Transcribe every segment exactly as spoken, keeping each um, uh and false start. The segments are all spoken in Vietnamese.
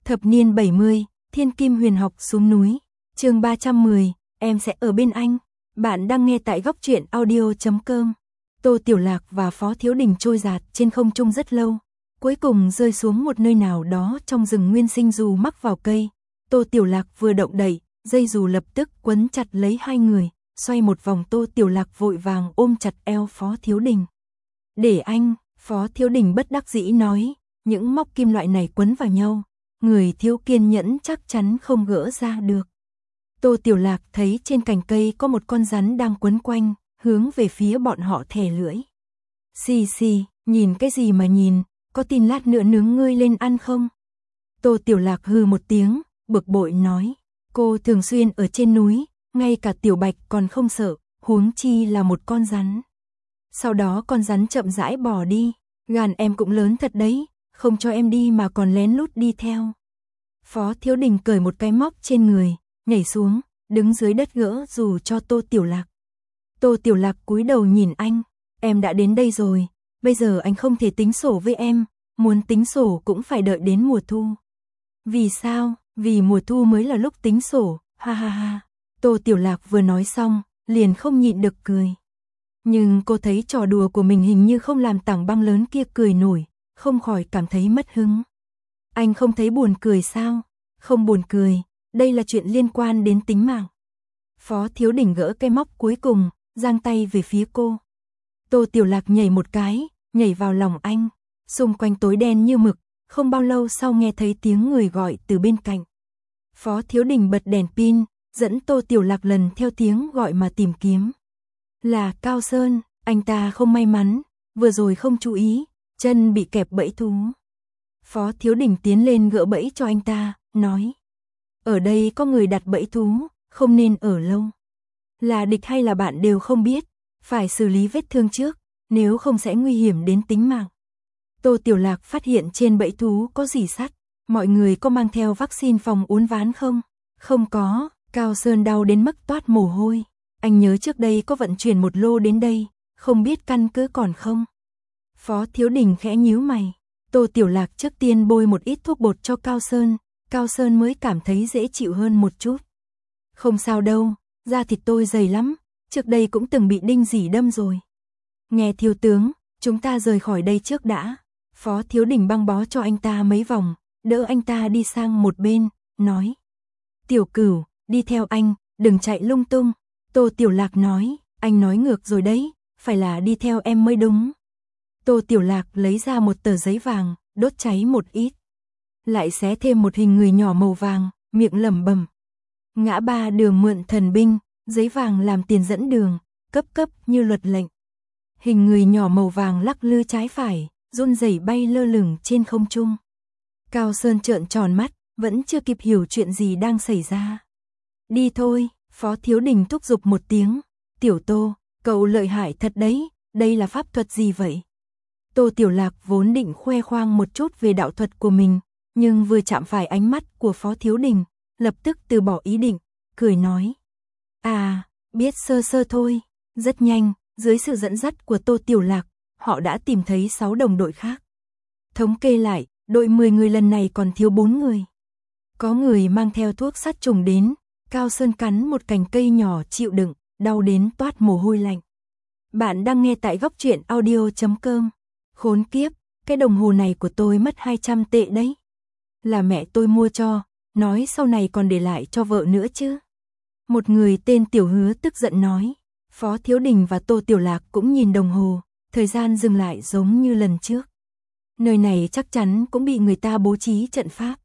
Thập niên bảy mươi, Thiên Kim Huyền Học xuống núi. Chương ba trăm mười, em sẽ ở bên anh. Bạn đang nghe tại góc truyện audio chấm com. Tô Tiểu Lạc và Phó Thiếu Đình trôi dạt trên không trung rất lâu, cuối cùng rơi xuống một nơi nào đó trong rừng nguyên sinh, dù mắc vào cây. Tô Tiểu Lạc vừa động đậy, dây dù lập tức quấn chặt lấy hai người, xoay một vòng. Tô Tiểu Lạc vội vàng ôm chặt eo Phó Thiếu Đình. Để anh, Phó Thiếu Đình bất đắc dĩ nói, những móc kim loại này quấn vào nhau, người thiếu kiên nhẫn chắc chắn không gỡ ra được. Tô Tiểu Lạc thấy trên cành cây có một con rắn đang quấn quanh, hướng về phía bọn họ thè lưỡi. Xì xì, nhìn cái gì mà nhìn, có tin lát nữa nướng ngươi lên ăn không? Tô Tiểu Lạc hừ một tiếng, bực bội nói, cô thường xuyên ở trên núi, ngay cả Tiểu Bạch còn không sợ, huống chi là một con rắn. Sau đó con rắn chậm rãi bỏ đi, gan em cũng lớn thật đấy, không cho em đi mà còn lén lút đi theo. Phó Thiếu Đình cởi một cái móc trên người, nhảy xuống, đứng dưới đất gỡ dù cho Tô Tiểu Lạc. Tô Tiểu Lạc cúi đầu nhìn anh, em đã đến đây rồi, bây giờ anh không thể tính sổ với em, muốn tính sổ cũng phải đợi đến mùa thu. Vì sao? Vì mùa thu mới là lúc tính sổ, ha ha ha. Tô Tiểu Lạc vừa nói xong, liền không nhịn được cười. Nhưng cô thấy trò đùa của mình hình như không làm tảng băng lớn kia cười nổi, không khỏi cảm thấy mất hứng. Anh không thấy buồn cười sao? Không buồn cười, đây là chuyện liên quan đến tính mạng. Phó Thiếu Đình gỡ cái móc cuối cùng, giang tay về phía cô. Tô Tiểu Lạc nhảy một cái, nhảy vào lòng anh, xung quanh tối đen như mực, không bao lâu sau nghe thấy tiếng người gọi từ bên cạnh. Phó Thiếu Đình bật đèn pin, dẫn Tô Tiểu Lạc lần theo tiếng gọi mà tìm kiếm. Là Cao Sơn, anh ta không may mắn, vừa rồi không chú ý, chân bị kẹp bẫy thú. Phó Thiếu Đình tiến lên gỡ bẫy cho anh ta, nói. Ở đây có người đặt bẫy thú, không nên ở lâu. Là địch hay là bạn đều không biết, phải xử lý vết thương trước, nếu không sẽ nguy hiểm đến tính mạng. Tô Tiểu Lạc phát hiện trên bẫy thú có rỉ sắt, mọi người có mang theo vaccine phòng uốn ván không? Không có, Cao Sơn đau đến mức toát mồ hôi. Anh nhớ trước đây có vận chuyển một lô đến đây, không biết căn cứ còn không? Phó Thiếu Đình khẽ nhíu mày. Tô Tiểu Lạc trước tiên bôi một ít thuốc bột cho Cao Sơn, Cao Sơn mới cảm thấy dễ chịu hơn một chút. Không sao đâu, da thịt tôi dày lắm, trước đây cũng từng bị đinh rỉ đâm rồi. Nghe thiếu tướng, chúng ta rời khỏi đây trước đã. Phó Thiếu Đình băng bó cho anh ta mấy vòng, đỡ anh ta đi sang một bên, nói. Tiểu Cửu, đi theo anh, đừng chạy lung tung. Tô Tiểu Lạc nói, anh nói ngược rồi đấy, phải là đi theo em mới đúng. Tô Tiểu Lạc lấy ra một tờ giấy vàng, đốt cháy một ít. Lại xé thêm một hình người nhỏ màu vàng, miệng lẩm bẩm. Ngã ba đường mượn thần binh, giấy vàng làm tiền dẫn đường, cấp cấp như luật lệnh. Hình người nhỏ màu vàng lắc lư trái phải, run rẩy bay lơ lửng trên không trung. Cao Sơn trợn tròn mắt, vẫn chưa kịp hiểu chuyện gì đang xảy ra. Đi thôi, Phó Thiếu Đình thúc giục một tiếng. Tiểu Tô, cậu lợi hại thật đấy, đây là pháp thuật gì vậy? Tô Tiểu Lạc vốn định khoe khoang một chút về đạo thuật của mình, nhưng vừa chạm phải ánh mắt của Phó Thiếu Đình, lập tức từ bỏ ý định, cười nói. À, biết sơ sơ thôi. Rất nhanh, dưới sự dẫn dắt của Tô Tiểu Lạc, họ đã tìm thấy sáu đồng đội khác. Thống kê lại, đội mười người lần này còn thiếu bốn người. Có người mang theo thuốc sát trùng đến, Cao Sơn cắn một cành cây nhỏ chịu đựng, đau đến toát mồ hôi lạnh. Bạn đang nghe tại góc truyện audio chấm com. Khốn kiếp, cái đồng hồ này của tôi mất hai trăm tệ đấy. Là mẹ tôi mua cho, nói sau này còn để lại cho vợ nữa chứ. Một người tên Tiểu Hứa tức giận nói. Phó Thiếu Đình và Tô Tiểu Lạc cũng nhìn đồng hồ, thời gian dừng lại giống như lần trước. Nơi này chắc chắn cũng bị người ta bố trí trận pháp.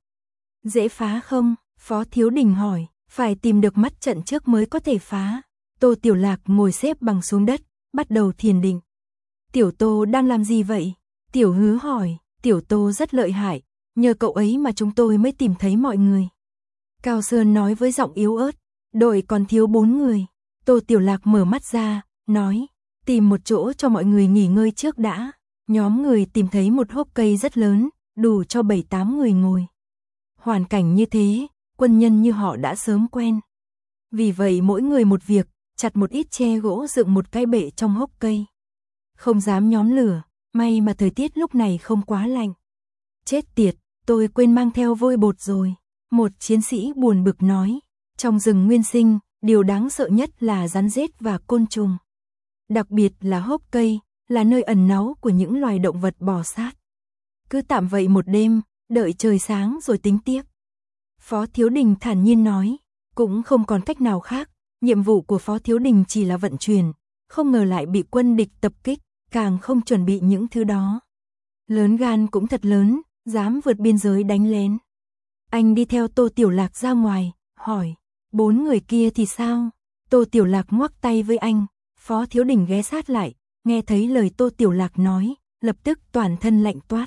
Dễ phá không? Phó Thiếu Đình hỏi. Phải tìm được mắt trận trước mới có thể phá. Tô Tiểu Lạc ngồi xếp bằng xuống đất, bắt đầu thiền định. Tiểu Tô đang làm gì vậy? Tiểu Hứa hỏi. Tiểu Tô rất lợi hại, nhờ cậu ấy mà chúng tôi mới tìm thấy mọi người. Cao Sơn nói với giọng yếu ớt. Đội còn thiếu bốn người. Tô Tiểu Lạc mở mắt ra, nói. Tìm một chỗ cho mọi người nghỉ ngơi trước đã. Nhóm người tìm thấy một hốc cây rất lớn, đủ cho bảy tám người ngồi. Hoàn cảnh như thế, quân nhân như họ đã sớm quen. Vì vậy mỗi người một việc, chặt một ít tre gỗ dựng một cái bệ trong hốc cây. Không dám nhóm lửa, may mà thời tiết lúc này không quá lạnh. Chết tiệt, tôi quên mang theo vôi bột rồi. Một chiến sĩ buồn bực nói. Trong rừng nguyên sinh, điều đáng sợ nhất là rắn rết và côn trùng. Đặc biệt là hốc cây, là nơi ẩn náu của những loài động vật bò sát. Cứ tạm vậy một đêm, đợi trời sáng rồi tính tiếp. Phó Thiếu Đình thản nhiên nói, cũng không còn cách nào khác, nhiệm vụ của Phó Thiếu Đình chỉ là vận chuyển, không ngờ lại bị quân địch tập kích, càng không chuẩn bị những thứ đó. Lớn gan cũng thật lớn, dám vượt biên giới đánh lén. Anh đi theo Tô Tiểu Lạc ra ngoài, hỏi, bốn người kia thì sao? Tô Tiểu Lạc ngoắc tay với anh, Phó Thiếu Đình ghé sát lại, nghe thấy lời Tô Tiểu Lạc nói, lập tức toàn thân lạnh toát.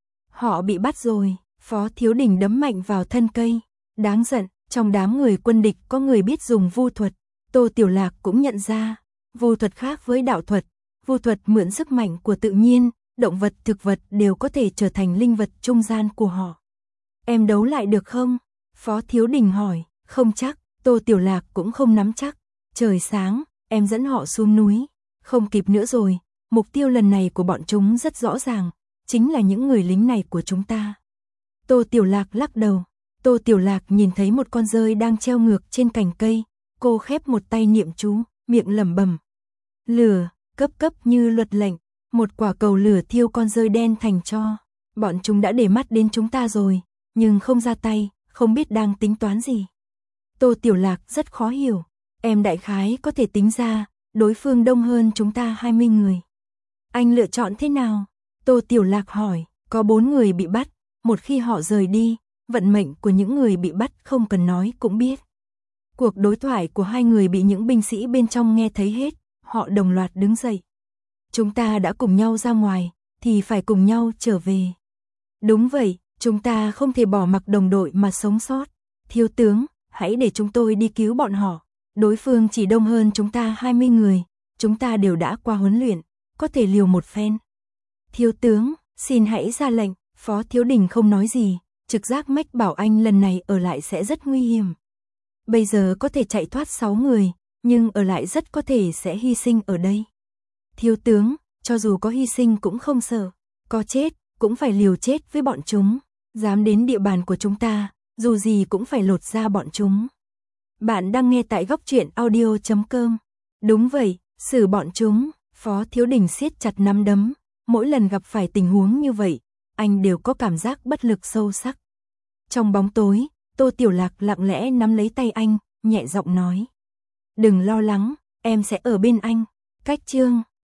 Họ bị bắt rồi, Phó Thiếu Đình đấm mạnh vào thân cây. Đáng giận, trong đám người quân địch có người biết dùng vu thuật. Tô Tiểu Lạc cũng nhận ra, vu thuật khác với đạo thuật. Vu thuật mượn sức mạnh của tự nhiên, động vật thực vật đều có thể trở thành linh vật trung gian của họ. Em đấu lại được không? Phó Thiếu Đình hỏi, không chắc, Tô Tiểu Lạc cũng không nắm chắc. Trời sáng, em dẫn họ xuống núi. Không kịp nữa rồi, mục tiêu lần này của bọn chúng rất rõ ràng, chính là những người lính này của chúng ta. Tô Tiểu Lạc lắc đầu. Tô Tiểu Lạc nhìn thấy một con dơi đang treo ngược trên cành cây, cô khép một tay niệm chú, miệng lẩm bẩm. Lửa, cấp cấp như luật lệnh, một quả cầu lửa thiêu con dơi đen thành tro. Bọn chúng đã để mắt đến chúng ta rồi, nhưng không ra tay, không biết đang tính toán gì. Tô Tiểu Lạc rất khó hiểu, em đại khái có thể tính ra, đối phương đông hơn chúng ta hai mươi người. Anh lựa chọn thế nào? Tô Tiểu Lạc hỏi, có bốn người bị bắt, một khi họ rời đi, vận mệnh của những người bị bắt không cần nói cũng biết. Cuộc đối thoại của hai người bị những binh sĩ bên trong nghe thấy hết, họ đồng loạt đứng dậy. Chúng ta đã cùng nhau ra ngoài, thì phải cùng nhau trở về. Đúng vậy, chúng ta không thể bỏ mặc đồng đội mà sống sót. Thiếu tướng, hãy để chúng tôi đi cứu bọn họ. Đối phương chỉ đông hơn chúng ta hai mươi người, chúng ta đều đã qua huấn luyện, có thể liều một phen. Thiếu tướng, xin hãy ra lệnh. Phó Thiếu Đình không nói gì, trực giác mách bảo anh lần này ở lại sẽ rất nguy hiểm. Bây giờ có thể chạy thoát sáu người, nhưng ở lại rất có thể sẽ hy sinh ở đây. Thiếu tướng, cho dù có hy sinh cũng không sợ, có chết, cũng phải liều chết với bọn chúng. Dám đến địa bàn của chúng ta, dù gì cũng phải lột ra bọn chúng. Bạn đang nghe tại góc truyện audio chấm com. Đúng vậy, xử bọn chúng. Phó Thiếu Đình siết chặt nắm đấm. Mỗi lần gặp phải tình huống như vậy, anh đều có cảm giác bất lực sâu sắc. Trong bóng tối, Tô Tiểu Lạc lặng lẽ nắm lấy tay anh, nhẹ giọng nói. Đừng lo lắng, em sẽ ở bên anh. Cách chương